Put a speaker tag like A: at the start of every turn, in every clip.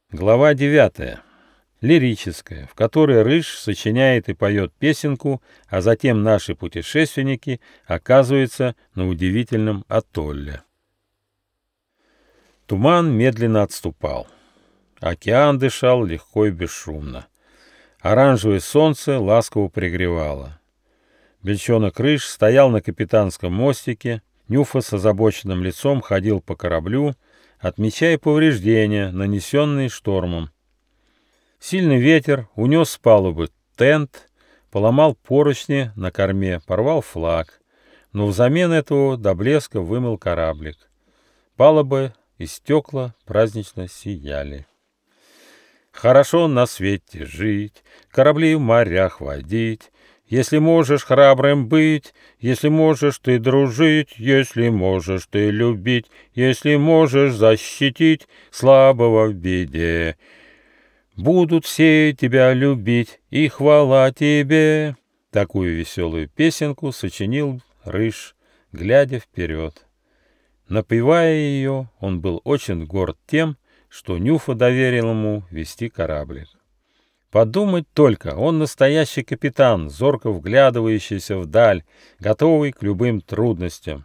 A: Глава 9. Лирическая, в которой Рыж сочиняет и поет песенку, а затем наши путешественники оказываются на удивительном атолле. Туман медленно отступал. Океан дышал легко и бесшумно. Оранжевое солнце ласково пригревало. Бельчонок Рыж стоял на капитанском мостике, Нюфа с озабоченным лицом ходил по кораблю, отмечая повреждения, нанесенные штормом. Сильный ветер унес с палубы тент, поломал поручни на корме, порвал флаг, но взамен этого до блеска вымыл кораблик. Палубы и стекла празднично сияли. Хорошо на свете жить, корабли в морях водить, если можешь храбрым быть, если можешь ты дружить, если можешь ты любить, если можешь защитить слабого в беде. Будут все тебя любить, и хвала тебе. Такую веселую песенку сочинил Рыж, глядя вперед. Напевая ее, он был очень горд тем, что Нюфа доверил ему вести кораблик. Подумать только, он настоящий капитан, зорко вглядывающийся вдаль, готовый к любым трудностям.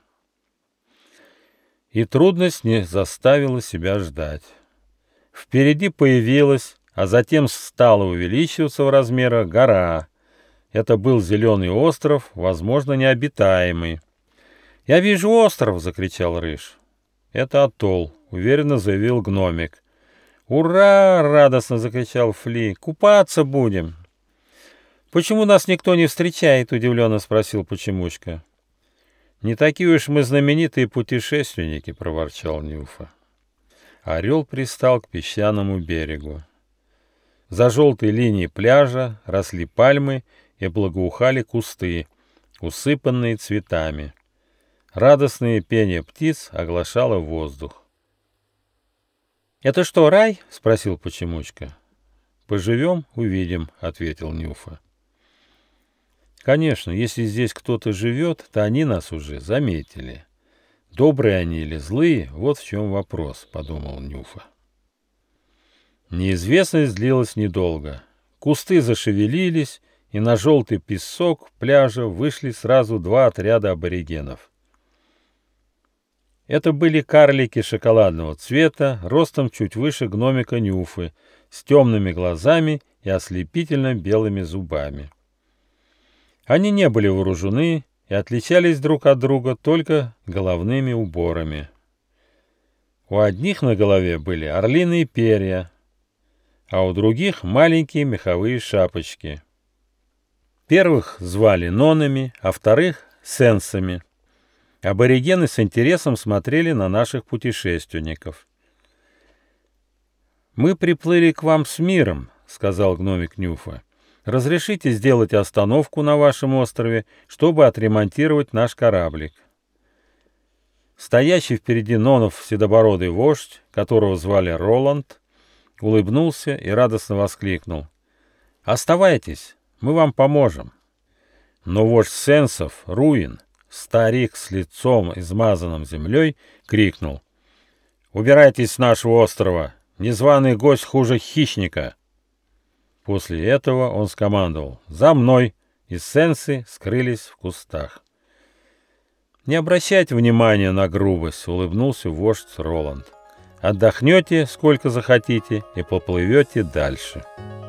A: И трудность не заставила себя ждать. Впереди появилась, а затем стала увеличиваться в размерах гора. Это был зеленый остров, возможно, необитаемый. «Я вижу остров!» — закричал Рыж. «Это атолл», — уверенно заявил гномик. «Ура!» — радостно закричал Фли. «Купаться будем!» «Почему нас никто не встречает?» — удивленно спросил Почемучка. «Не такие уж мы знаменитые путешественники!» — проворчал Нюфа. Орел пристал к песчаному берегу. За желтой линией пляжа росли пальмы и благоухали кусты, усыпанные цветами. Радостное пение птиц оглашало воздух. «Это что, рай?» — спросил Почемучка. «Поживем — увидим», — ответил Нюфа. «Конечно, если здесь кто-то живет, то они нас уже заметили. Добрые они или злые, вот в чем вопрос», — подумал Нюфа. Неизвестность длилась недолго. Кусты зашевелились, и на желтый песок пляжа вышли сразу два отряда аборигенов. Это были карлики шоколадного цвета, ростом чуть выше гномика Нюфы, с темными глазами и ослепительно белыми зубами. Они не были вооружены и отличались друг от друга только головными уборами. У одних на голове были орлиные перья, а у других маленькие меховые шапочки. Первых звали нонами, а вторых — сенсами. Аборигены с интересом смотрели на наших путешественников. «Мы приплыли к вам с миром», — сказал гномик Нюфа. «Разрешите сделать остановку на вашем острове, чтобы отремонтировать наш кораблик». Стоящий впереди нонов седобородый вождь, которого звали Роланд, улыбнулся и радостно воскликнул: «Оставайтесь, мы вам поможем». Но вождь сенсов, Руин, старик с лицом, измазанным землей, крикнул: «Убирайтесь с нашего острова! Незваный гость хуже хищника!» После этого он скомандовал: «За мной!» и сенсы скрылись в кустах. «Не обращайте внимания на грубость», — улыбнулся вождь Роланд. «Отдохнете сколько захотите и поплывете дальше».